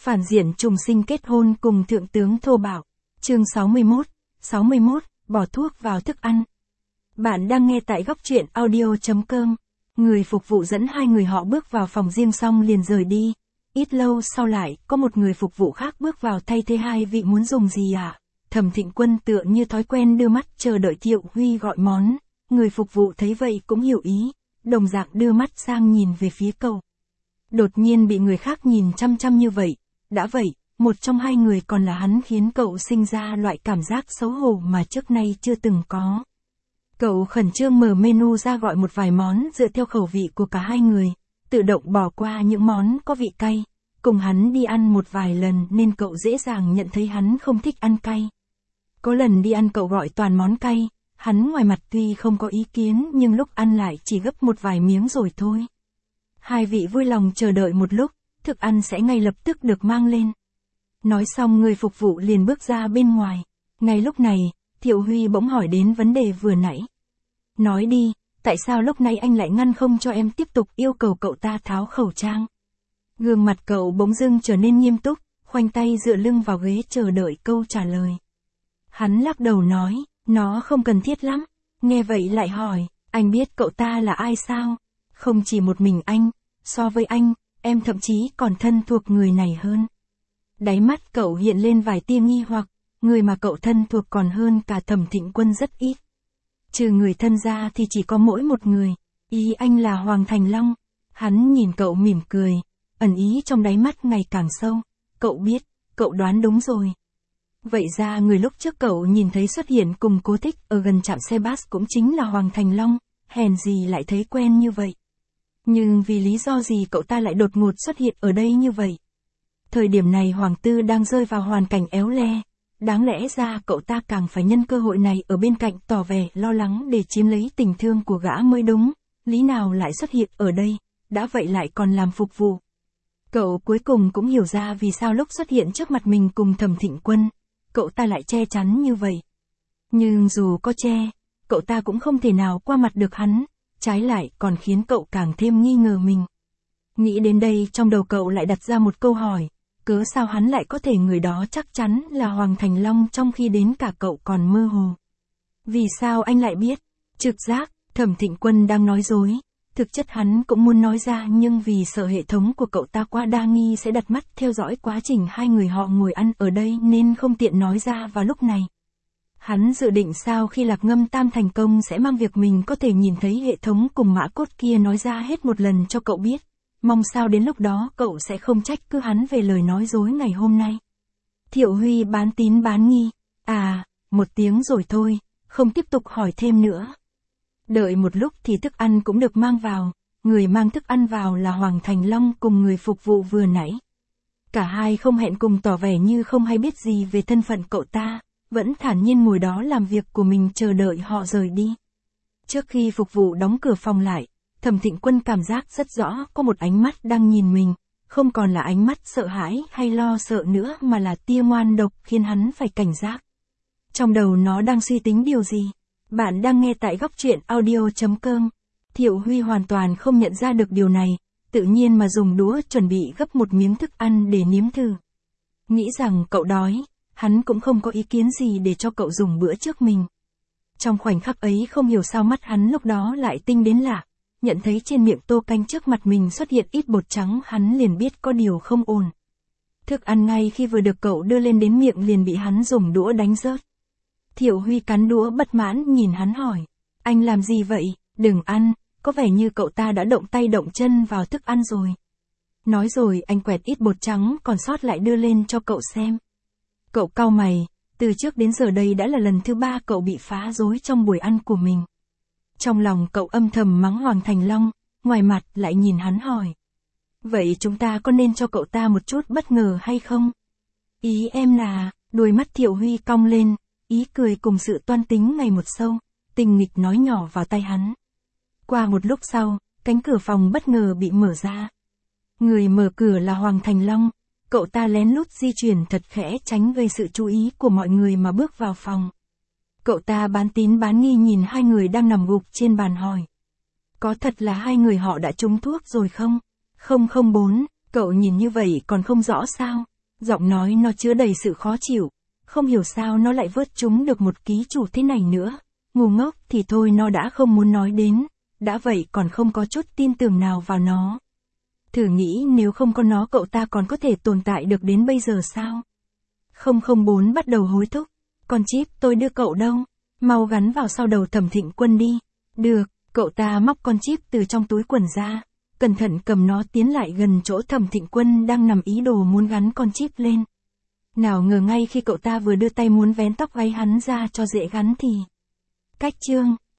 Phản diện trùng sinh kết hôn cùng thượng tướng thô bạo. Chương 61, bỏ thuốc vào thức ăn. Bạn đang nghe tại góc truyện audio.com. Người phục vụ dẫn hai người họ bước vào phòng riêng xong liền rời đi. Ít lâu sau lại, có một người phục vụ khác bước vào thay thế. Hai vị muốn dùng gì ạ? Thẩm Thịnh Quân tựa như thói quen đưa mắt chờ đợi Thiệu Huy gọi món. Người phục vụ thấy vậy cũng hiểu ý, đồng dạng đưa mắt sang nhìn về phía cậu. Đột nhiên bị người khác nhìn chăm chăm như vậy. Đã vậy, một trong hai người còn là hắn khiến cậu sinh ra loại cảm giác xấu hổ mà trước nay chưa từng có. Cậu khẩn trương mở menu ra gọi một vài món dựa theo khẩu vị của cả hai người, tự động bỏ qua những món có vị cay. Cùng hắn đi ăn một vài lần nên cậu dễ dàng nhận thấy hắn không thích ăn cay. Có lần đi ăn cậu gọi toàn món cay, hắn ngoài mặt tuy không có ý kiến nhưng lúc ăn lại chỉ gấp một vài miếng rồi thôi. Hai vị vui lòng chờ đợi một lúc, thức ăn sẽ ngay lập tức được mang lên. Nói xong người phục vụ liền bước ra bên ngoài. Ngay lúc này, Thiệu Huy bỗng hỏi đến vấn đề vừa nãy. Nói đi, tại sao lúc này anh lại ngăn không cho em tiếp tục yêu cầu cậu ta tháo khẩu trang? Gương mặt cậu bỗng dưng trở nên nghiêm túc, khoanh tay dựa lưng vào ghế chờ đợi câu trả lời. Hắn lắc đầu nói, nó không cần thiết lắm. Nghe vậy lại hỏi, anh biết cậu ta là ai sao? Không chỉ một mình anh, so với anh, em thậm chí còn thân thuộc người này hơn. Đáy mắt cậu hiện lên vài tia nghi hoặc, người mà cậu thân thuộc còn hơn cả Thẩm Thịnh Quân rất ít. Trừ người thân ra thì chỉ có mỗi một người, ý anh là Hoàng Thành Long. Hắn nhìn cậu mỉm cười, ẩn ý trong đáy mắt ngày càng sâu. Cậu biết, cậu đoán đúng rồi. Vậy ra người lúc trước cậu nhìn thấy xuất hiện cùng Cố Thích ở gần trạm xe bus cũng chính là Hoàng Thành Long, hèn gì lại thấy quen như vậy. Nhưng vì lý do gì cậu ta lại đột ngột xuất hiện ở đây như vậy? Thời điểm này Hoàng Tư đang rơi vào hoàn cảnh éo le, đáng lẽ ra cậu ta càng phải nhân cơ hội này ở bên cạnh tỏ vẻ lo lắng để chiếm lấy tình thương của gã mới đúng, lý nào lại xuất hiện ở đây, đã vậy lại còn làm phục vụ. Cậu cuối cùng cũng hiểu ra vì sao lúc xuất hiện trước mặt mình cùng Thẩm Thịnh Quân, cậu ta lại che chắn như vậy. Nhưng dù có che, cậu ta cũng không thể nào qua mặt được hắn, trái lại còn khiến cậu càng thêm nghi ngờ mình. Nghĩ đến đây trong đầu cậu lại đặt ra một câu hỏi, cớ sao hắn lại có thể người đó chắc chắn là Hoàng Thành Long trong khi đến cả cậu còn mơ hồ. Vì sao anh lại biết? Trực giác, Thẩm Thịnh Quân đang nói dối. Thực chất hắn cũng muốn nói ra nhưng vì sợ hệ thống của cậu ta quá đa nghi sẽ đặt mắt theo dõi quá trình hai người họ ngồi ăn ở đây nên không tiện nói ra vào lúc này. Hắn dự định sau khi Lạc Ngâm Tam thành công sẽ mang việc mình có thể nhìn thấy hệ thống cùng mã cốt kia nói ra hết một lần cho cậu biết. Mong sao đến lúc đó cậu sẽ không trách cứ hắn về lời nói dối ngày hôm nay. Thiệu Huy bán tín bán nghi. Một tiếng rồi thôi, không tiếp tục hỏi thêm nữa. Đợi một lúc thì thức ăn cũng được mang vào. Người mang thức ăn vào là Hoàng Thành Long cùng người phục vụ vừa nãy. Cả hai không hẹn cùng tỏ vẻ như không hay biết gì về thân phận cậu ta, vẫn thản nhiên ngồi đó làm việc của mình chờ đợi họ rời đi. Trước khi phục vụ đóng cửa phòng lại, Thẩm Thịnh Quân cảm giác rất rõ có một ánh mắt đang nhìn mình, không còn là ánh mắt sợ hãi hay lo sợ nữa mà là tia ngoan độc khiến hắn phải cảnh giác. Trong đầu nó đang suy tính điều gì? Bạn đang nghe tại góc truyện audio.com. Thiệu Huy hoàn toàn không nhận ra được điều này, tự nhiên mà dùng đũa chuẩn bị gấp một miếng thức ăn để nếm thử. Nghĩ rằng cậu đói, hắn cũng không có ý kiến gì để cho cậu dùng bữa trước mình. Trong khoảnh khắc ấy không hiểu sao mắt hắn lúc đó lại tinh đến lạ. Nhận thấy trên miệng tô canh trước mặt mình xuất hiện ít bột trắng hắn liền biết có điều không ổn. Thức ăn ngay khi vừa được cậu đưa lên đến miệng liền bị hắn dùng đũa đánh rớt. Thiệu Huy cắn đũa bất mãn nhìn hắn hỏi. Anh làm gì vậy? Đừng ăn, có vẻ như cậu ta đã động tay động chân vào thức ăn rồi. Nói rồi anh quẹt ít bột trắng còn sót lại đưa lên cho cậu xem. Cậu cau mày, từ trước đến giờ đây đã là lần thứ 3 cậu bị phá rối trong buổi ăn của mình. Trong lòng cậu âm thầm mắng Hoàng Thành Long, ngoài mặt lại nhìn hắn hỏi. Vậy chúng ta có nên cho cậu ta một chút bất ngờ hay không? Ý em là, đôi mắt Thiệu Huy cong lên, ý cười cùng sự toan tính ngày một sâu, tình nghịch nói nhỏ vào tai hắn. Qua một lúc sau, cánh cửa phòng bất ngờ bị mở ra. Người mở cửa là Hoàng Thành Long, cậu ta lén lút di chuyển thật khẽ tránh gây sự chú ý của mọi người mà bước vào phòng. Cậu ta bán tín bán nghi nhìn hai người đang nằm gục trên bàn hỏi. Có thật là hai người họ đã trúng thuốc rồi không? 004, cậu nhìn như vậy còn không rõ sao? Giọng nói nó chứa đầy sự khó chịu. Không hiểu sao nó lại vớt chúng được một ký chủ thế này nữa. Ngu ngốc thì thôi, nó đã không muốn nói đến. Đã vậy còn không có chút tin tưởng nào vào nó. Thử nghĩ nếu không có nó cậu ta còn có thể tồn tại được đến bây giờ sao? 004 bắt đầu hối thúc. Con chip tôi đưa cậu đâu? Mau gắn vào sau đầu Thẩm Thịnh Quân đi. Được, cậu ta móc con chip từ trong túi quần ra. Cẩn thận cầm nó tiến lại gần chỗ Thẩm Thịnh Quân đang nằm ý đồ muốn gắn con chip lên. Nào ngờ ngay khi cậu ta vừa đưa tay muốn vén tóc gáy hắn ra cho dễ gắn thì... Cách chương,